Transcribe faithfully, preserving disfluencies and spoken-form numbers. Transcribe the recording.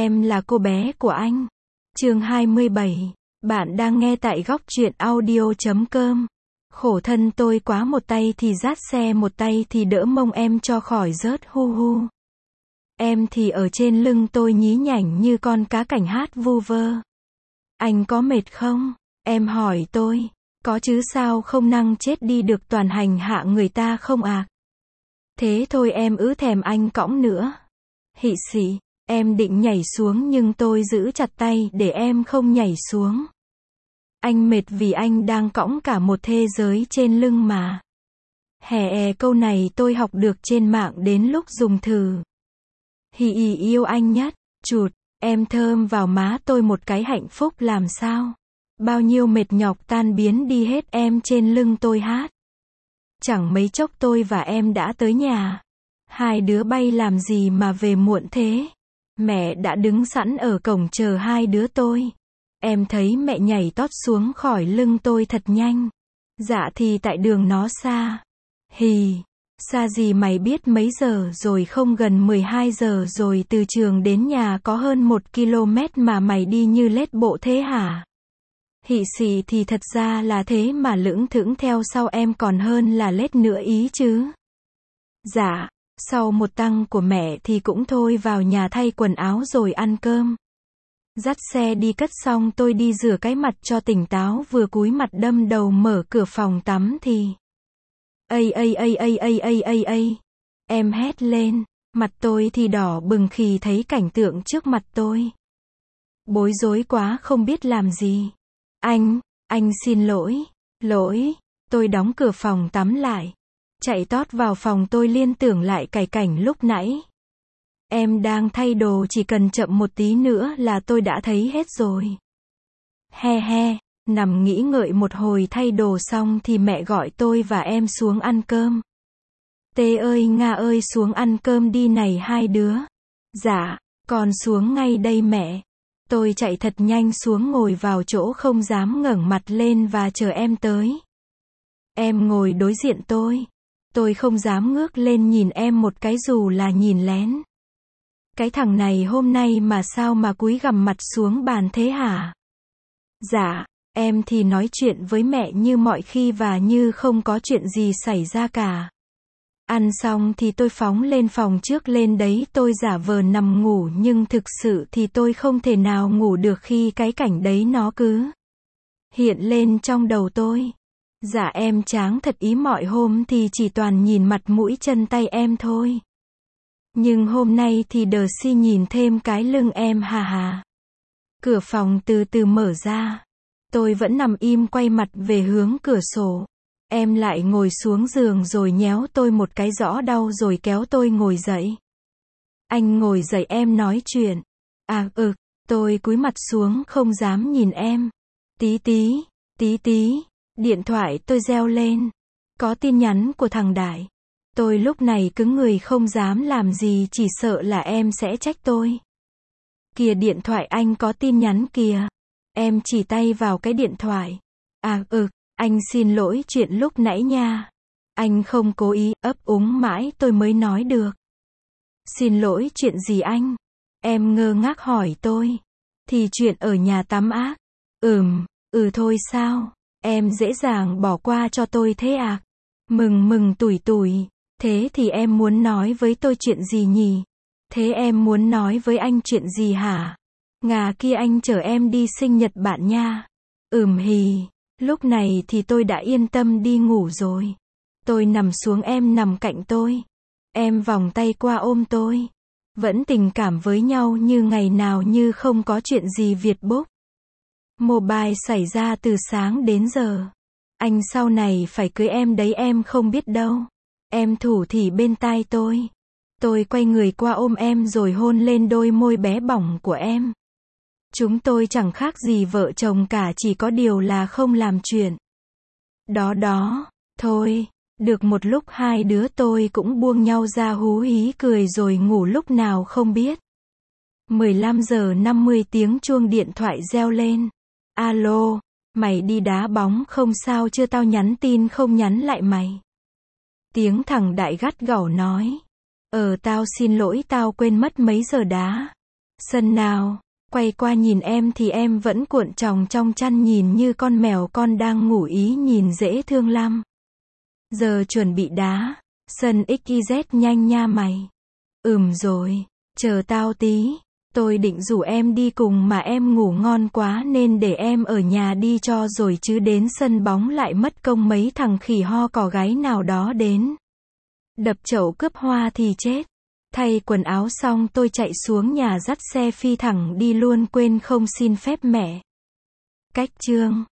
Em là cô bé của anh. Chương hai mươi bảy. Bạn đang nghe tại góc truyện audio chấm com. Khổ thân tôi quá, một tay thì dắt xe, một tay thì đỡ mông em cho khỏi rớt, hu hu. Em thì ở trên lưng tôi nhí nhảnh như con cá cảnh hát vu vơ. Anh có mệt không? Em hỏi tôi. Có chứ, sao không, năng chết đi được, toàn hành hạ người ta không à? Thế thôi, em ứ thèm anh cõng nữa. Hị xị. Em định nhảy xuống nhưng tôi giữ chặt tay để em không nhảy xuống. Anh mệt vì anh đang cõng cả một thế giới trên lưng mà. Hè è, câu này tôi học được trên mạng, đến lúc dùng thử. Hì ì, yêu anh nhất. Chụt, em thơm vào má tôi một cái, hạnh phúc làm sao. Bao nhiêu mệt nhọc tan biến đi hết, em trên lưng tôi hát. Chẳng mấy chốc tôi và em đã tới nhà. Hai đứa bay làm gì mà về muộn thế? Mẹ đã đứng sẵn ở cổng chờ hai đứa tôi. Em thấy mẹ nhảy tót xuống khỏi lưng tôi thật nhanh. Dạ thì tại đường nó xa. Hì, xa gì mày biết mấy giờ rồi không? Gần mười hai giờ rồi, từ trường đến nhà có hơn một ki lô mét mà mày đi như lết bộ thế hả? Hị xì, thì thật ra là thế mà lững thững theo sau em còn hơn là lết nữa ý chứ. Dạ. Sau một tăng của mẹ thì cũng thôi, vào nhà thay quần áo rồi ăn cơm. Dắt xe đi cất xong tôi đi rửa cái mặt cho tỉnh táo, vừa cúi mặt đâm đầu mở cửa phòng tắm thì ây ây ây ây ây ây ây ây. Em hét lên, mặt tôi thì đỏ bừng khi thấy cảnh tượng trước mặt tôi. Bối rối quá không biết làm gì. Anh, anh xin lỗi, lỗi, tôi đóng cửa phòng tắm lại. Chạy tót vào phòng, tôi liên tưởng lại cày cảnh lúc nãy. Em đang thay đồ, chỉ cần chậm một tí nữa là tôi đã thấy hết rồi. He he, nằm nghĩ ngợi một hồi thay đồ xong thì mẹ gọi tôi và em xuống ăn cơm. Tê ơi, Nga ơi, xuống ăn cơm đi này hai đứa. Dạ, con xuống ngay đây mẹ. Tôi chạy thật nhanh xuống, ngồi vào chỗ không dám ngẩng mặt lên và chờ em tới. Em ngồi đối diện tôi. Tôi không dám ngước lên nhìn em một cái dù là nhìn lén. Cái thằng này hôm nay mà sao mà cúi gằm mặt xuống bàn thế hả? Dạ, em thì nói chuyện với mẹ như mọi khi và như không có chuyện gì xảy ra cả. Ăn xong thì tôi phóng lên phòng trước, lên đấy tôi giả vờ nằm ngủ, nhưng thực sự thì tôi không thể nào ngủ được khi cái cảnh đấy nó cứ hiện lên trong đầu tôi. Dạ em cháng thật ý, mọi hôm thì chỉ toàn nhìn mặt mũi chân tay em thôi. Nhưng hôm nay thì đờ si nhìn thêm cái lưng em, hà hà. Cửa phòng từ từ mở ra. Tôi vẫn nằm im quay mặt về hướng cửa sổ. Em lại ngồi xuống giường rồi nhéo tôi một cái rõ đau rồi kéo tôi ngồi dậy. Anh ngồi dậy, em nói chuyện. À ừ, tôi cúi mặt xuống không dám nhìn em. Tí tí, tí tí. Điện thoại tôi reo lên. Có tin nhắn của thằng Đại. Tôi lúc này cứng người không dám làm gì, chỉ sợ là em sẽ trách tôi. Kìa, điện thoại anh có tin nhắn kìa. Em chỉ tay vào cái điện thoại. À ừ, anh xin lỗi chuyện lúc nãy nha. Anh không cố ý, ấp úng mãi tôi mới nói được. Xin lỗi chuyện gì anh? Em ngơ ngác hỏi tôi. Thì chuyện ở nhà tắm ác. Ừm, ừ thôi sao? Em dễ dàng bỏ qua cho tôi thế à? Mừng mừng tủi tủi. Thế thì em muốn nói với tôi chuyện gì nhỉ? Thế em muốn nói với anh chuyện gì hả? Ngà kia, anh chở em đi sinh nhật bạn nha. Ừm hì. Lúc này thì tôi đã yên tâm đi ngủ rồi. Tôi nằm xuống, em nằm cạnh tôi. Em vòng tay qua ôm tôi. Vẫn tình cảm với nhau như ngày nào, như không có chuyện gì Việt Book Mobile xảy ra từ sáng đến giờ. Anh sau này phải cưới em đấy, em không biết đâu. Em thủ thỉ bên tai tôi. Tôi quay người qua ôm em rồi hôn lên đôi môi bé bỏng của em. Chúng tôi chẳng khác gì vợ chồng cả, chỉ có điều là không làm chuyện đó đó. Thôi, được một lúc hai đứa tôi cũng buông nhau ra hú hí cười rồi ngủ lúc nào không biết. mười lăm giờ năm mươi, tiếng chuông điện thoại reo lên. Alo, mày đi đá bóng không sao chưa? Tao nhắn tin không nhắn lại mày. Tiếng thằng Đại gắt gỏng nói. Ờ tao xin lỗi, tao quên mất mấy giờ đá. Sân nào, quay qua nhìn em thì em vẫn cuộn tròng trong chăn nhìn như con mèo con đang ngủ ý nhìn dễ thương lắm. Giờ chuẩn bị đá. Sân ích i dét nhanh nha mày. Ừm rồi, chờ tao tí. Tôi định rủ em đi cùng mà em ngủ ngon quá nên để em ở nhà đi cho rồi chứ đến sân bóng lại mất công mấy thằng khỉ ho cò gáy nào đó đến. Đập chậu cướp hoa thì chết. Thay quần áo xong tôi chạy xuống nhà dắt xe phi thẳng đi luôn quên không xin phép mẹ. Cách chương